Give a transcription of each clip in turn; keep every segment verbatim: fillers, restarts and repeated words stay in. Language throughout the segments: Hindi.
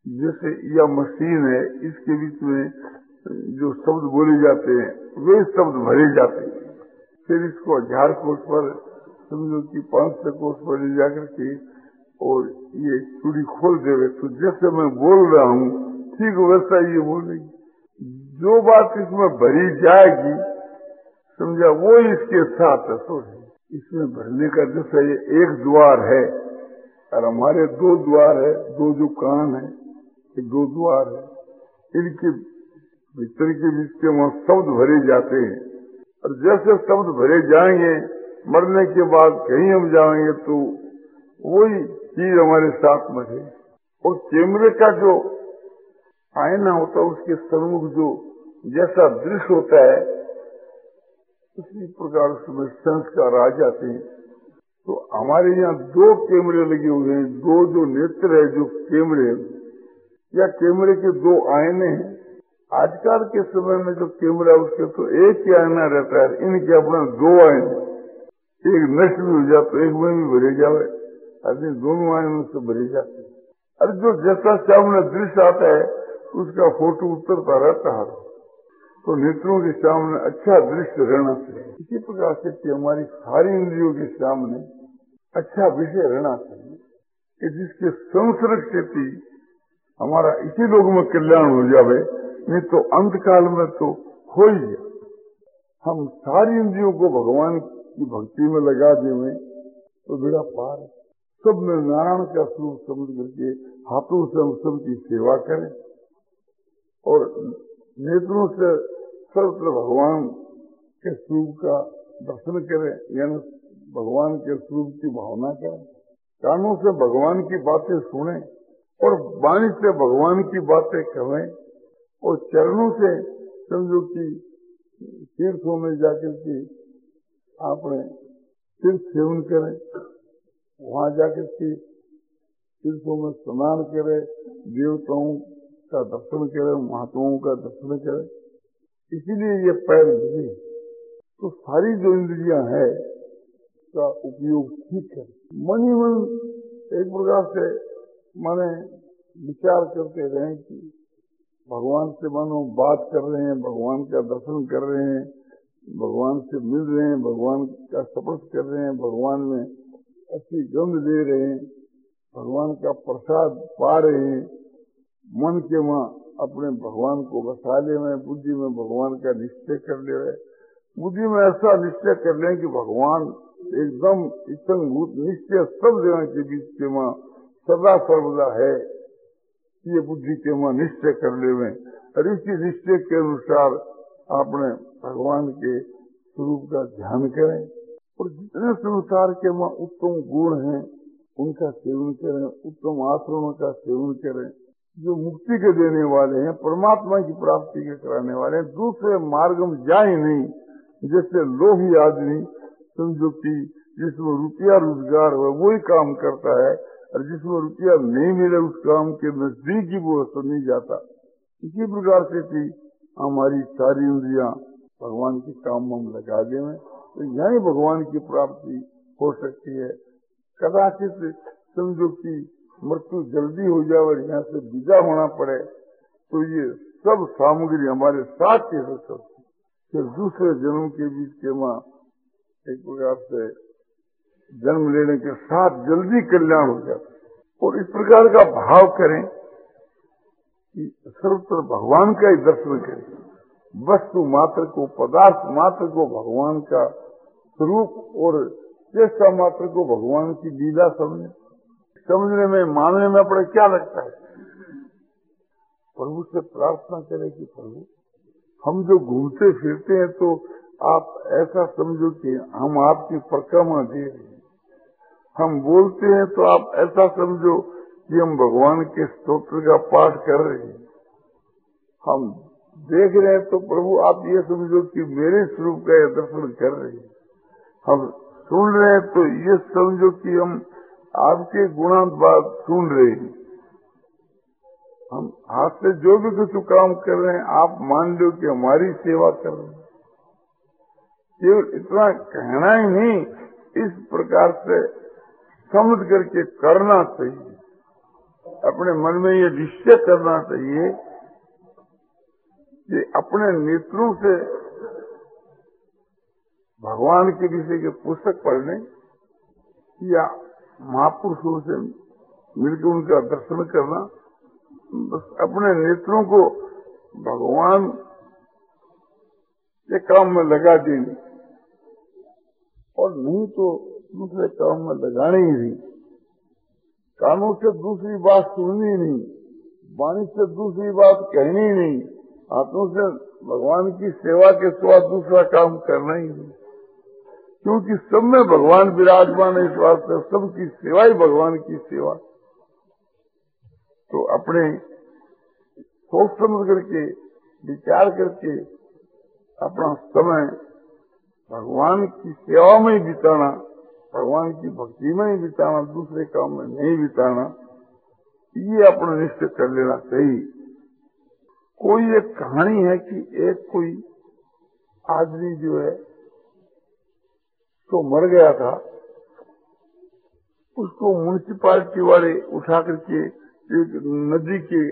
जैसे यह मशीन है, इसके बीच में जो शब्द बोले जाते हैं वे शब्द भरे जाते हैं, फिर इसको हजार कोष पर समझो कि पांच सौ कोष पर ले जाकर के और ये चूड़ी खोल देवे, तो जैसे मैं बोल रहा हूँ ठीक वैसा ये बोलेगी। जो बात इसमें भरी जाएगी समझा वो इसके साथ है। तो इसमें भरने का जैसा ये एक द्वार है और हमारे दो द्वार है, दो जो कान है ये दो द्वार है, इनके भीतर के बीच के वहाँ शब्द भरे जाते हैं। और जैसे शब्द भरे जाएंगे मरने के बाद कहीं हम जाएंगे तो वही चीज हमारे साथ में है। और कैमरे का जो आईना होता है उसके सम्मुख जो जैसा दृश्य होता है उसी प्रकार उसमें संस्कार आ जाते हैं। तो हमारे यहाँ दो कैमरे लगे हुए हैं, दो जो नेत्र है जो कैमरे या कैमरे के दो आईने हैं। आजकल के समय में जो कैमरा उसके तो एक ही आईना रहता है, इनके अपने दो आईने, एक नष्ट भी हो जाए तो एक में भी भरे जावे, आदमी दोनों आईनों से भरे जाते हैं। और जो जैसा सामने दृश्य आता है उसका फोटो उतरता रहता है, तो नेत्रों के सामने अच्छा दृश्य रहना चाहिए। इसी प्रकार से कि हमारी सारी इंद्रियों के सामने अच्छा विषय रहना चाहिए कि जिसके संसर्ग से हमारा इसी लोग में कल्याण हो जावे, नहीं तो अंत काल में तो हो ही जाए। हम सारी इंद्रियों को भगवान की भक्ति में लगा देवे तो बेड़ा पार है। सब में नारायण का स्वरूप समझ करके हाथों से हम सबकी सेवा करें और नेत्रों से सर्वत्र भगवान के स्वरूप का दर्शन करें, यानी भगवान के स्वरूप की भावना करें। कानों से भगवान की बातें सुने और वाणी से भगवान की बातें कहें और चरणों से समझो कि तीर्थों में जाकर के आपने तीर्थ सेवन करें, वहां जाकर के तीर्थों में स्नान करें, देवताओं का दर्शन करें, महात्माओं का दर्शन करें। इसीलिए ये पैर गिरे। तो सारी जो इंद्रियां है का उपयोग ठीक है। मन ही मन एक प्रकार से माने विचार करते रहे कि भगवान से मानो बात कर रहे हैं, भगवान का दर्शन कर रहे हैं, भगवान से मिल रहे हैं, भगवान का स्पर्श कर रहे हैं, भगवान में अच्छी गंध ले रहे हैं, भगवान का प्रसाद पा रहे हैं। मन के वहाँ अपने भगवान को बसा ले में, बुद्धि में भगवान का निश्चय कर ले, बुद्धि में ऐसा निश्चय कर ले कि भगवान एकदम इतंभूत निश्चय सब जगह के बीच के वहाँ सदा सर्वदा है, ये बुद्धि के वहाँ निश्चय कर ले में। और इसी निश्चय के अनुसार आपने भगवान के स्वरूप का ध्यान करें और जितने संसार के वहाँ उत्तम गुण हैं उनका सेवन करें, उत्तम आचरणों का सेवन करें, जो मुक्ति के देने वाले हैं, परमात्मा की प्राप्ति के कराने वाले हैं। दूसरे मार्ग में जाए नहीं, जैसे लोभी आदमी समझो कि जिसमें रुपया रोजगार हो वही काम करता है और जिसमें रुपया नहीं मिले उस काम के नजदीक ही वो तो नहीं जाता। इसी प्रकार से थी हमारी सारी इंद्रियां भगवान के काम में हम लगा दें तो यही भगवान की प्राप्ति हो सकती है। कदाचित समझो कि मृत्यु जल्दी हो जाए और यहाँ से विदा होना पड़े तो ये सब सामग्री हमारे साथ ही हो सकती, फिर दूसरे जन्म के बीच के माँ एक प्रकार से जन्म लेने के साथ जल्दी कल्याण हो जाता। और इस प्रकार का भाव करें कि सर्वत्र भगवान का ही दर्शन करें, वस्तु मात्र को, पदार्थ मात्र को भगवान का स्वरूप और चेष्टा मात्र को भगवान की लीला समझे। समझने में, मानने में अपने क्या लगता है? प्रभु से प्रार्थना करें कि प्रभु हम जो घूमते फिरते हैं तो आप ऐसा समझो कि हम आपकी परिक्रमा दे रहे हैं, हम बोलते हैं तो आप ऐसा समझो कि हम भगवान के स्तोत्र का पाठ कर रहे हैं, हम देख रहे हैं तो प्रभु आप ये समझो कि मेरे स्वरूप का यह दर्शन कर रहे हैं, हम सुन रहे हैं तो ये समझो कि हम आपके गुणांत बात सुन रहे हैं, हम हाथ से जो भी कुछ काम कर रहे हैं आप मान लो कि हमारी सेवा कर रहे हैं। केवल इतना कहना ही नहीं, इस प्रकार से समझ करके करना चाहिए। अपने मन में ये निश्चय करना चाहिए कि अपने नेत्रों से भगवान के विषय के पुस्तक पढ़ने या महापुरुषों से मिलकर उनका दर्शन करना, बस अपने नेत्रों को भगवान के काम में लगा देनी और नहीं तो दूसरे काम में लगाने ही नहीं। कानों से दूसरी बात सुननी नहीं, वाणी से दूसरी बात कहनी नहीं, हाथों से भगवान की सेवा के सिवा दूसरा काम करना ही नहीं, क्योंकि सब में भगवान विराजमान है। इस वास्ते सबकी सेवा ही भगवान की सेवा। तो अपने सोच समझ करके विचार करके अपना समय भगवान की सेवा में ही बिताना, भगवान की भक्ति में ही बिताना, दूसरे काम में नहीं बिताना, ये अपना निश्चय कर लेना चाहिए। कोई एक कहानी है कि एक कोई आदमी जो है तो मर गया था, उसको म्युनिसिपालिटी वाले उठा करके एक नदी के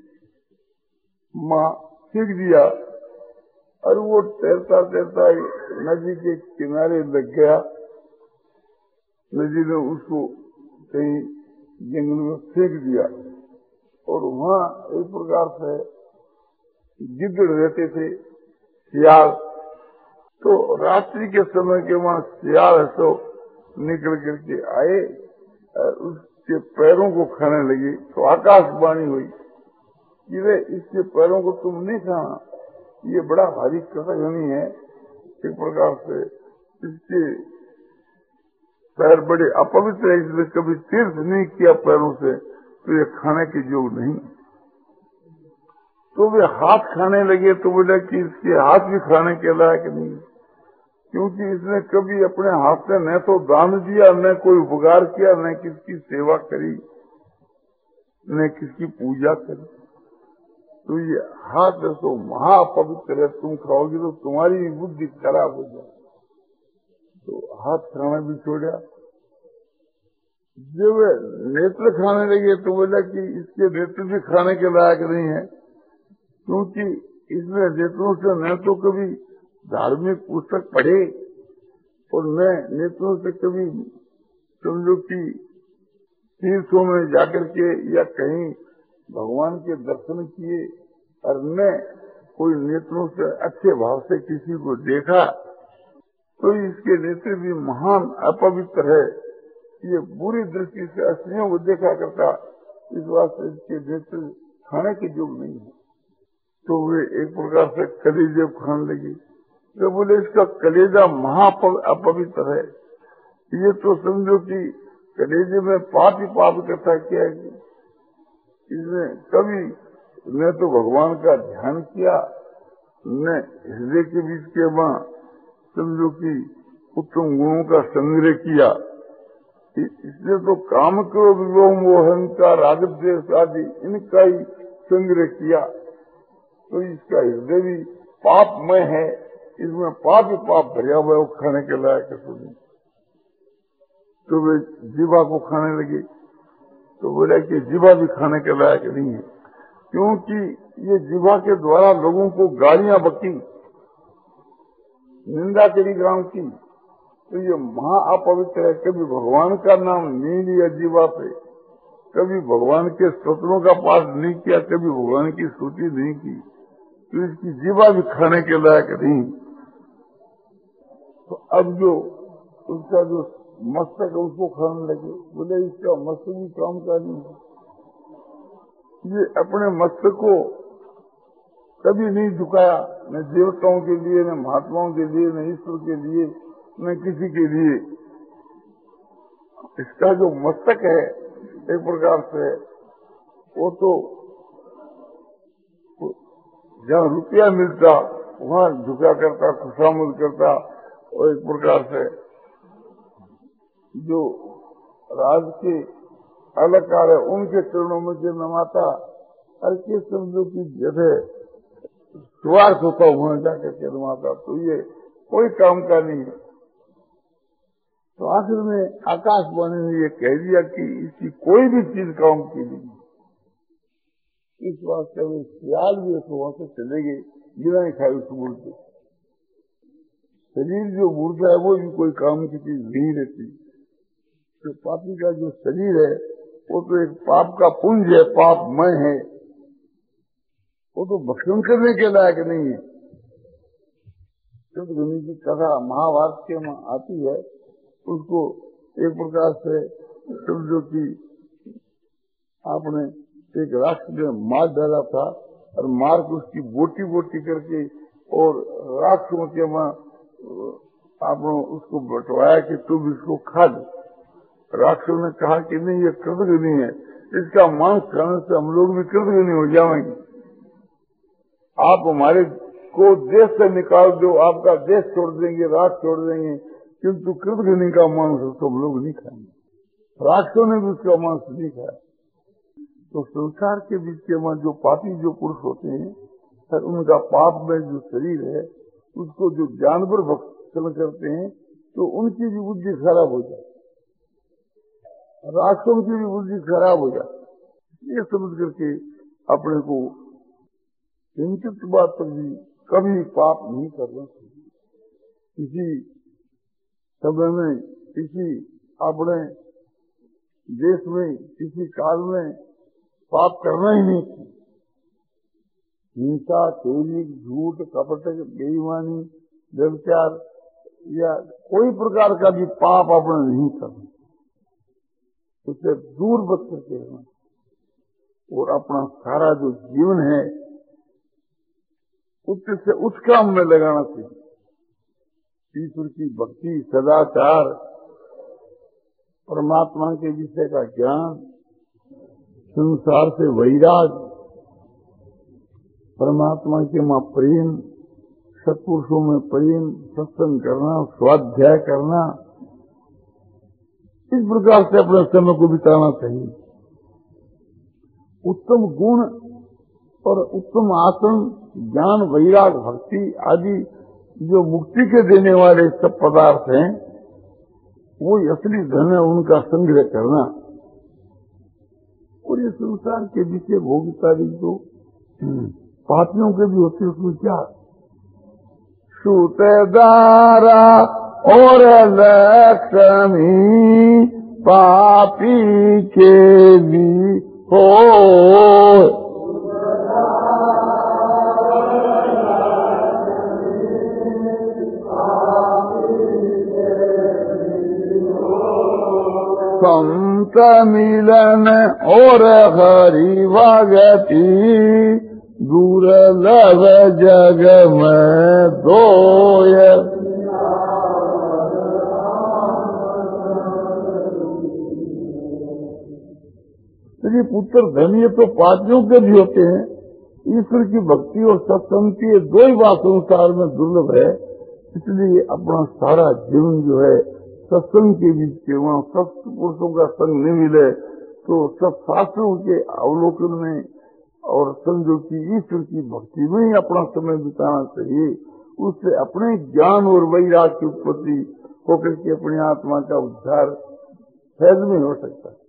मां फेंक दिया और वो तैरता तैरता नदी के किनारे लग गया। नदी ने उसको कहीं जंगल में फेंक दिया और वहाँ एक प्रकार से गिद्ध रहते थे, सियाल। तो रात्रि के समय के वहाँ सियाल है तो निकल करके आए और उसके पैरों को खाने लगे। तो आकाशवाणी हुई कि वे इसके पैरों को तुम नहीं खाना, ये बड़ा भारी कटघनी है, एक प्रकार से इसके पैर बड़े अपवित्र है, इसलिए कभी तीर्थ नहीं किया पैरों से, तो ये खाने के योग नहीं। तो वे हाथ खाने लगे तो बोले कि इसके हाथ भी खाने के लायक नहीं, क्योंकि इसने कभी अपने हाथ से न तो दान दिया, न कोई उपकार किया, न किसकी सेवा करी, न किसकी पूजा करी। तो ये हाथ तो महापवित्र है, तुम खाओगी तो तुम्हारी बुद्धि खराब हो जाए। तो हाथ खाना भी छोड़ा। जब नेत्र खाने लगे तो बोला कि इसके नेत्र भी खाने के लायक नहीं है, क्योंकि इसने नेत्रों से न तो कभी धार्मिक पुस्तक पढ़े और न नेत्रों से कभी समझो कि तीर्थों में जाकर के या कहीं भगवान के दर्शन किए और न कोई नेत्रों से अच्छे भाव से किसी को देखा, तो इसके नेत्र भी महान अपवित्र है। ये बुरी दृष्टि से अस्त्रियों को देखा करता, इस वास्ते इसके नेत्र खाने के योग नहीं है। तो वे एक प्रकार से कलेजे खाने लगी। तो बोले इसका कलेजा महा अपवित्र है, ये तो समझो कि कलेजे में पाप ही पाप इकट्ठा किया है। इसने कभी न तो भगवान का ध्यान किया, न हृदय के बीच के वहाँ समझो कि उत्तम गुणों का संग्रह किया। इसने तो काम क्रोध लोभ मोह अहंकार राग द्वेष आदि इनका ही संग्रह किया। तो इसका हृदय भी पापमय है, इसमें पाप ही पाप भरिया हुआ है, वो खाने के लायक है। तो वे जीवा को खाने लगे। तो बोला कि जीवा भी खाने के लायक नहीं है, क्योंकि ये जीवा के द्वारा लोगों को गालियां बकी, निंदा करी गांव की, तो ये महा अपवित्र है। कभी भगवान का नाम नहीं लिया जीवा पे, कभी भगवान के स्तोत्रों का पाठ नहीं किया, कभी भगवान की स्तुति नहीं की, तो इसकी जीवा भी खाने के लायक नहीं। तो अब जो उसका जो मस्तक है उसको खाने लगे। बोले इसका मस्तक भी काम का नहीं है, ये अपने मस्तक को कभी नहीं झुकाया, न देवताओं के लिए, न महात्माओं के लिए, न ईश्वर के लिए, न किसी के लिए। इसका जो मस्तक है एक प्रकार से वो तो जहाँ रुपया मिलता वहाँ झुका करता, खुशामद करता, और एक प्रकार से जो राज के अलंकार है उनके चरणों में के नमाता, हर के समझो की जैसे स्वार्थ होता वहां जाकर के नमाता, तो ये कोई काम का नहीं है। तो आखिर में आकाशवाणी ने ये कह दिया कि इसकी कोई भी चीज काम की नहीं। इस वास्ते में सियाल भी उसको वहां से चले गए, गिरा नहीं खाए उस मुर्दे। शरीर जो मुर्दा है वो भी कोई काम की चीज नहीं रहती। तो पापी का जो शरीर है वो तो एक पाप का पुंज है, पापमय है, वो तो भक्षण करने के लायक नहीं है। कृतघ्नि की कथा महाभारत के में आती है, उसको एक प्रकार से समझो कि आपने एक राक्षस ने मार डाला था और मार के उसकी बोटी बोटी करके और राक्षसों के मां आपने उसको बंटवाया कि तुम इसको खा दो। राक्षसों ने कहा कि नहीं, ये कृतघ्नि है, इसका मांस खाने से हम लोग भी कृतघ्नि हो जाएंगे। आप हमारे को देश से निकाल दो, आपका देश छोड़ देंगे, राज छोड़ देंगे, किंतु कृतघ्नि का मांस तो हम लोग नहीं खाएंगे। राक्षसों ने भी उसका मांस नहीं खाया। तो संसार के बीच के वहां जो पापी जो पुरुष होते हैं, सर उनका पाप में जो शरीर है उसको जो जानवर भक्षण करते हैं तो उनकी भी बुद्धि खराब हो जाए, राक्षसों की भी बुद्धि खराब हो जाए। ये समझ करके अपने को चिंतित बात पर भी कभी पाप नहीं करना चाहिए। किसी समय में, किसी अपने देश में, किसी काल में पाप करना ही नहीं चाहिए। हिंसा, चोरी, झूठ, कपट, बेईमानी, व्यभिचार या कोई प्रकार का भी पाप अपना नहीं करना, उससे दूर बच करके रहना और अपना सारा जो जीवन है उससे उस काम में लगाना चाहिए। ईश्वर की भक्ति, सदाचार, परमात्मा के विषय का ज्ञान, संसार से वैराग, परमात्मा के मां प्रेम, सत्पुरुषों में प्रेम, सत्संग करना, स्वाध्याय करना, इस प्रकार से अपने समय को बिताना चाहिए। उत्तम गुण और उत्तम आचरण, ज्ञान, वैराग, भक्ति आदि जो मुक्ति के देने वाले सब पदार्थ हैं, वो असली धन है, उनका संग्रह करना। और ये संसार के विषय भोगितारी जो पापियों के भी होते, उसमें क्या सूतदारा और लक्ष्मी पापी के भी हो। संत मिलन और हरि भगति दुर्लभ जग में दोय। यदि पुत्र धनी तो पापियों के भी होते हैं। ईश्वर की भक्ति और सत्संग की दो ही बात संसार में दुर्लभ है, इसलिए अपना सारा जीवन जो है सत्संग के बीच के, वहाँ सत्पुरुषों का संग नहीं मिले तो सब शास्त्रों के अवलोकन में और समझो कि ईश्वर की भक्ति में ही अपना समय बिताना चाहिए। उससे अपने ज्ञान और वैराग की उत्पत्ति होकर के अपनी आत्मा का उद्धार सहज में हो सकता है।